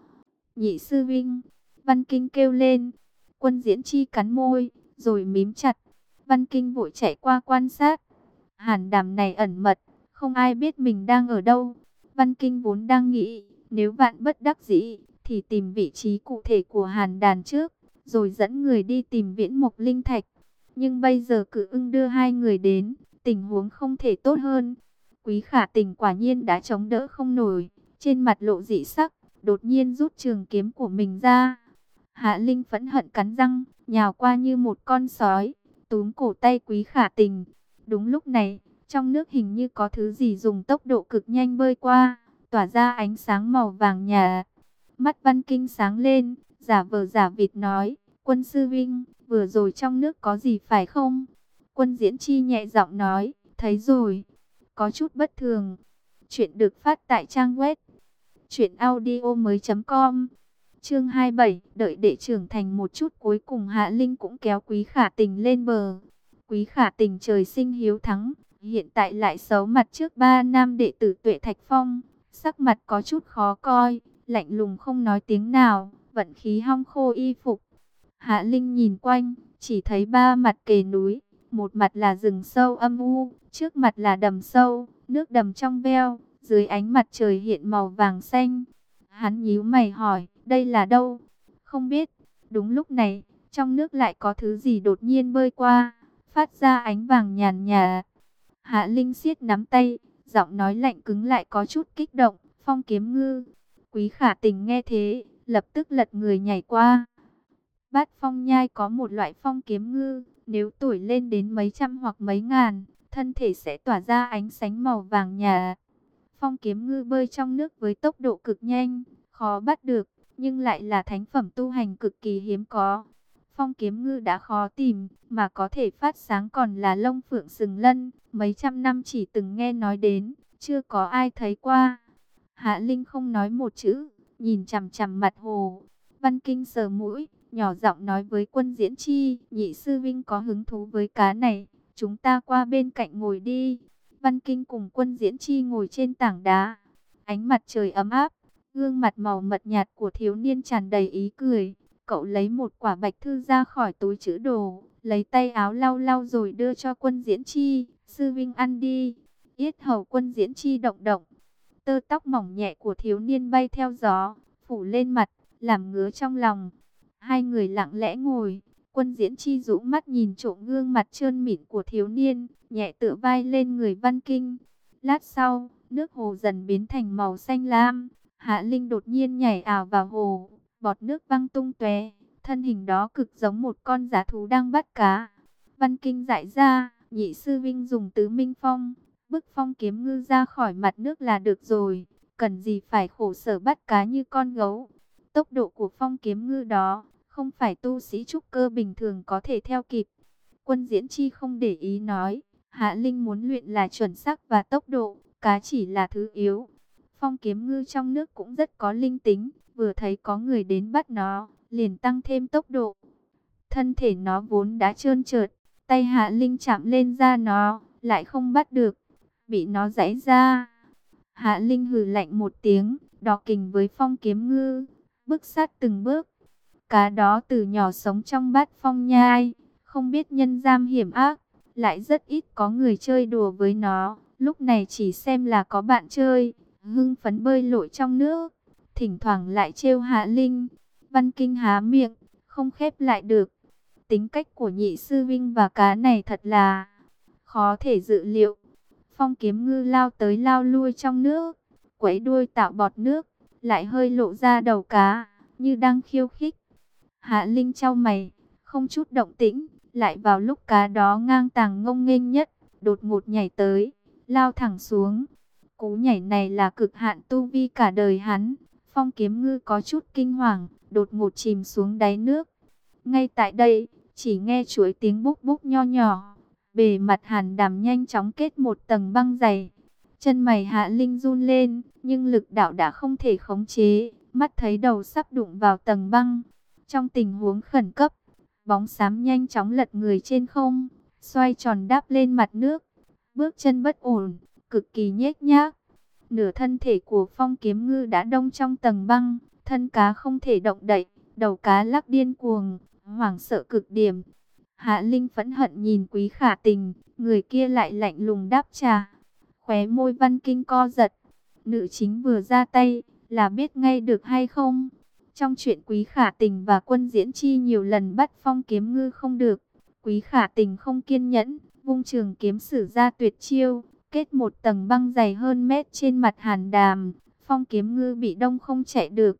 Nhị sư vinh, Văn Kinh kêu lên. Quân Diễn Chi cắn môi, rồi mím chặt. Văn Kinh vội chạy qua quan sát. Hàn Đàm này ẩn mật, không ai biết mình đang ở đâu. Văn Kinh vốn đang nghĩ, nếu vạn bất đắc dĩ, thì tìm vị trí cụ thể của Hàn Đàn trước, rồi dẫn người đi tìm Viễn Mộc Linh Thạch. Nhưng bây giờ Cự Ưng đưa hai người đến, tình huống không thể tốt hơn. Quý Khả Tình quả nhiên đã chống đỡ không nổi, trên mặt lộ dị sắc, đột nhiên rút trường kiếm của mình ra. Hạ Linh phẫn hận cắn răng, nhào qua như một con sói, túm cổ tay Quý Khả Tình. Đúng lúc này, trong nước hình như có thứ gì dùng tốc độ cực nhanh bơi qua, tỏa ra ánh sáng màu vàng nhạt. Mắt Văn Kinh sáng lên, giả vờ giả vịt nói, Quân sư vinh, vừa rồi trong nước có gì phải không? Quân Diễn Chi nhẹ giọng nói, thấy rồi, có chút bất thường. Chuyện được phát tại trang web truyện audio mới chấm com. Chương hai mươi bảy, đợi đệ trưởng thành một chút. Cuối cùng Hạ Linh cũng kéo Quý Khả Tình lên bờ. Quý Khả Tình trời sinh hiếu thắng, hiện tại lại xấu mặt trước ba nam đệ tử Tuệ Thạch Phong, sắc mặt có chút khó coi, lạnh lùng không nói tiếng nào, vận khí hong khô y phục. Hạ Linh nhìn quanh, chỉ thấy ba mặt kề núi, một mặt là rừng sâu âm u, trước mặt là đầm sâu, nước đầm trong veo, dưới ánh mặt trời hiện màu vàng xanh. Hắn nhíu mày hỏi, đây là đâu? Không biết. Đúng lúc này, trong nước lại có thứ gì đột nhiên bơi qua, phát ra ánh vàng nhàn nhạt. Hạ Linh siết nắm tay, giọng nói lạnh cứng lại có chút kích động, Phong Kiếm Ngư. Quý Khả Tình nghe thế, lập tức lật người nhảy qua. Bát Phong Nhai có một loại phong kiếm ngư, nếu tuổi lên đến mấy trăm hoặc mấy ngàn, thân thể sẽ tỏa ra ánh sáng màu vàng nhạt. Phong kiếm ngư bơi trong nước với tốc độ cực nhanh, khó bắt được, nhưng lại là thánh phẩm tu hành cực kỳ hiếm có. Phong kiếm ngư đã khó tìm, mà có thể phát sáng còn là lông phượng sừng lân, mấy trăm năm chỉ từng nghe nói đến, chưa có ai thấy qua. Hạ Linh không nói một chữ, nhìn chằm chằm mặt hồ. Văn Kinh sờ mũi, nhỏ giọng nói với Quân Diễn Chi, nhị sư vinh có hứng thú với cá này, chúng ta qua bên cạnh ngồi đi. Văn Kinh cùng Quân Diễn Chi ngồi trên tảng đá, ánh mặt trời ấm áp, gương mặt màu mật nhạt của thiếu niên tràn đầy ý cười. Cậu lấy một quả bạch thư ra khỏi túi trữ đồ, lấy tay áo lau lau rồi đưa cho Quân Diễn Chi, sư vinh ăn đi. Yết hầu Quân Diễn Chi động động, tơ tóc mỏng nhẹ của thiếu niên bay theo gió, phủ lên mặt, làm ngứa trong lòng. Hai người lặng lẽ ngồi, Quân Diễn Chi dụ mắt nhìn trộm gương mặt trơn mịn của thiếu niên, nhẹ tựa vai lên người Văn Kinh. Lát sau, nước hồ dần biến thành màu xanh lam. Hạ Linh đột nhiên nhảy ảo vào hồ, bọt nước văng tung tóe, thân hình đó cực giống một con dã thú đang bắt cá. Văn Kinh dại ra, nhị sư vinh dùng tứ minh phong, bức phong kiếm ngư ra khỏi mặt nước là được rồi, cần gì phải khổ sở bắt cá như con gấu. Tốc độ của phong kiếm ngư đó, không phải tu sĩ trúc cơ bình thường có thể theo kịp. Quân Diễn Chi không để ý nói, Hạ Linh muốn luyện là chuẩn xác và tốc độ, cá chỉ là thứ yếu. Phong kiếm ngư trong nước cũng rất có linh tính, vừa thấy có người đến bắt nó, liền tăng thêm tốc độ. Thân thể nó vốn đã trơn trượt, tay Hạ Linh chạm lên da nó, lại không bắt được, bị nó giãy ra. Hạ Linh hừ lạnh một tiếng, đọ kình với phong kiếm ngư, bước sát từng bước. Cá đó từ nhỏ sống trong Bát Phong Nhai, không biết nhân gian hiểm ác, lại rất ít có người chơi đùa với nó. Lúc này chỉ xem là có bạn chơi, hưng phấn bơi lội trong nước, thỉnh thoảng lại trêu Hạ Linh. Văn Kinh há miệng, không khép lại được. Tính cách của nhị sư vinh và cá này thật là khó thể dự liệu. Phong kiếm ngư lao tới lao lui trong nước, quẫy đuôi tạo bọt nước, lại hơi lộ ra đầu cá, như đang khiêu khích. Hạ Linh chau mày, không chút động tĩnh, lại vào lúc cá đó ngang tàng ngông nghênh nhất, đột ngột nhảy tới, lao thẳng xuống. Cú nhảy này là cực hạn tu vi cả đời hắn. Phong kiếm ngư có chút kinh hoàng, đột ngột chìm xuống đáy nước. Ngay tại đây, chỉ nghe chuỗi tiếng búc búc nho nhỏ, bề mặt Hàn Đàm nhanh chóng kết một tầng băng dày. Chân mày Hạ Linh run lên, nhưng lực đạo đã không thể khống chế, mắt thấy đầu sắp đụng vào tầng băng. Trong tình huống khẩn cấp, bóng xám nhanh chóng lật người trên không, xoay tròn đáp lên mặt nước, bước chân bất ổn, cực kỳ nhếch nhác. Nửa thân thể của Phong kiếm ngư đã đông trong tầng băng, thân cá không thể động đậy, đầu cá lắc điên cuồng, hoảng sợ cực điểm. Hạ Linh phẫn hận nhìn Quý Khả Tình, người kia lại lạnh lùng đáp trả. Khóe môi Văn Kinh co giật, nữ chính vừa ra tay, là biết ngay được hay không? Trong chuyện Quý Khả Tình và Quân Diễn Chi nhiều lần bắt Phong Kiếm Ngư không được, Quý Khả Tình không kiên nhẫn, vung trường kiếm sử ra tuyệt chiêu, kết một tầng băng dày hơn mét trên mặt Hàn Đàm, Phong Kiếm Ngư bị đông không chạy được.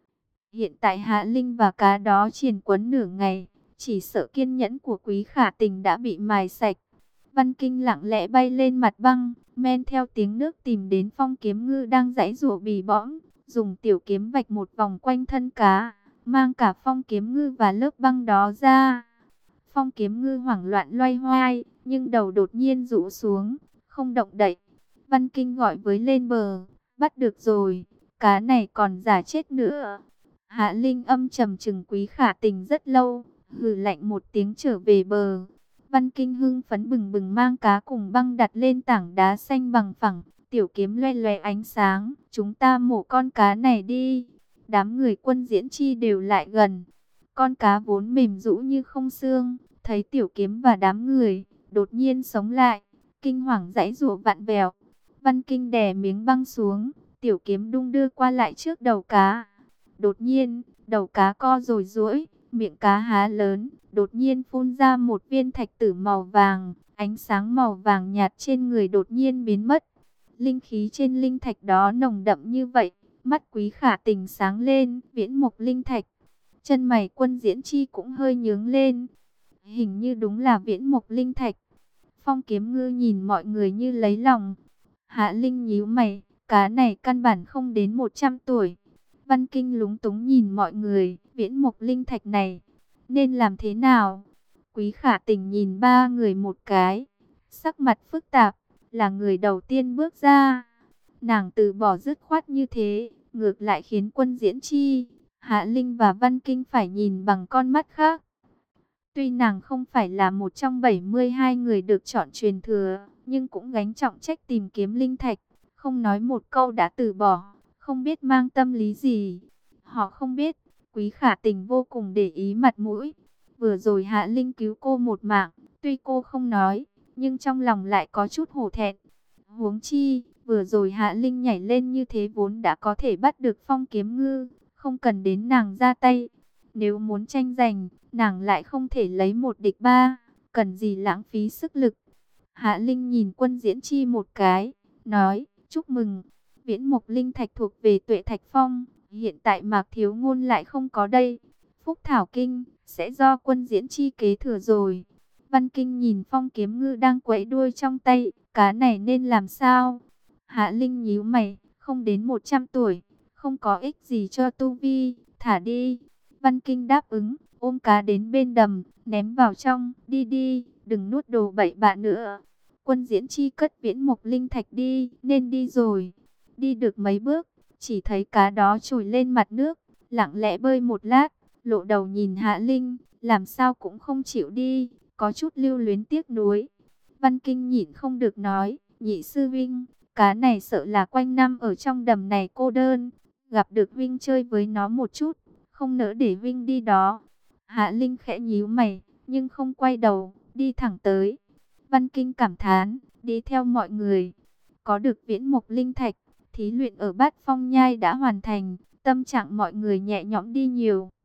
Hiện tại Hạ Linh và cá đó triền quấn nửa ngày, chỉ sợ kiên nhẫn của Quý Khả Tình đã bị mài sạch. Văn Kinh lặng lẽ bay lên mặt băng, men theo tiếng nước tìm đến Phong Kiếm Ngư đang giãy giụa bì bõm, dùng tiểu kiếm vạch một vòng quanh thân cá, mang cả Phong Kiếm Ngư và lớp băng đó ra. Phong Kiếm Ngư hoảng loạn loay hoay, nhưng đầu đột nhiên rũ xuống, không động đậy. Văn Kinh gọi với lên bờ, bắt được rồi, cá này còn giả chết nữa. Hạ Linh âm trầm trừng Quý Khả Tình rất lâu, hừ lạnh một tiếng trở về bờ. Văn Kinh hưng phấn bừng bừng mang cá cùng băng đặt lên tảng đá xanh bằng phẳng, tiểu kiếm loe loe ánh sáng, chúng ta mổ con cá này đi. Đám người Quân Diễn Chi đều lại gần, con cá vốn mềm rũ như không xương, thấy tiểu kiếm và đám người, đột nhiên sống lại, kinh hoàng giãy giụa vặn vẹo. Văn Kinh đè miếng băng xuống, tiểu kiếm đung đưa qua lại trước đầu cá. Đột nhiên, đầu cá co rồi duỗi, miệng cá há lớn, đột nhiên phun ra một viên thạch tử màu vàng, ánh sáng màu vàng nhạt trên người đột nhiên biến mất. Linh khí trên linh thạch đó nồng đậm như vậy, mắt Quý Khả Tình sáng lên, Viễn Mộc Linh Thạch. Chân mày Quân Diễn Chi cũng hơi nhướng lên, hình như đúng là Viễn Mộc Linh Thạch. Phong Kiếm Ngư nhìn mọi người như lấy lòng. Hạ Linh nhíu mày, cá này căn bản không đến một trăm tuổi. Văn Kinh lúng túng nhìn mọi người, Viễn Mộc Linh Thạch này, nên làm thế nào? Quý Khả Tình nhìn ba người một cái, sắc mặt phức tạp, là người đầu tiên bước ra. Nàng từ bỏ dứt khoát như thế, ngược lại khiến Quân Diễn Chi, Hạ Linh và Văn Kinh phải nhìn bằng con mắt khác. Tuy nàng không phải là một trong bảy mươi hai người được chọn truyền thừa, nhưng cũng gánh trọng trách tìm kiếm linh thạch, không nói một câu đã từ bỏ, không biết mang tâm lý gì. Họ không biết, Quý Khả Tình vô cùng để ý mặt mũi. Vừa rồi Hạ Linh cứu cô một mạng, tuy cô không nói, nhưng trong lòng lại có chút hổ thẹn. Huống chi, vừa rồi Hạ Linh nhảy lên như thế vốn đã có thể bắt được Phong Kiếm Ngư, không cần đến nàng ra tay. Nếu muốn tranh giành, nàng lại không thể lấy một địch ba, cần gì lãng phí sức lực. Hạ Linh nhìn Quân Diễn Chi một cái, nói, chúc mừng, Viễn Mộc Linh Thạch thuộc về Tuệ Thạch Phong, hiện tại Mạc Thiếu Ngôn lại không có đây. Phúc Thảo Kinh sẽ do Quân Diễn Chi kế thừa rồi. Văn Kinh nhìn Phong Kiếm Ngư đang quẫy đuôi trong tay, cá này nên làm sao? Hạ Linh nhíu mày, không đến một trăm tuổi, không có ích gì cho tu vi, thả đi. Văn Kinh đáp ứng, ôm cá đến bên đầm, ném vào trong, đi đi, đừng nuốt đồ bậy bạ nữa. Quân Diễn Chi cất Viễn Mộc Linh Thạch đi, nên đi rồi. Đi được mấy bước, chỉ thấy cá đó trồi lên mặt nước, lặng lẽ bơi một lát, lộ đầu nhìn Hạ Linh, làm sao cũng không chịu đi, có chút lưu luyến tiếc nuối. Văn Kinh nhịn không được nói, nhị sư vinh, cá này sợ là quanh năm ở trong đầm này cô đơn, gặp được vinh chơi với nó một chút, không nỡ để vinh đi đó. Hạ Linh khẽ nhíu mày, nhưng không quay đầu, đi thẳng tới. Văn Kinh cảm thán, đi theo mọi người. Có được Viễn Mộc Linh Thạch, thí luyện ở Bát Phong Nhai đã hoàn thành, tâm trạng mọi người nhẹ nhõm đi nhiều.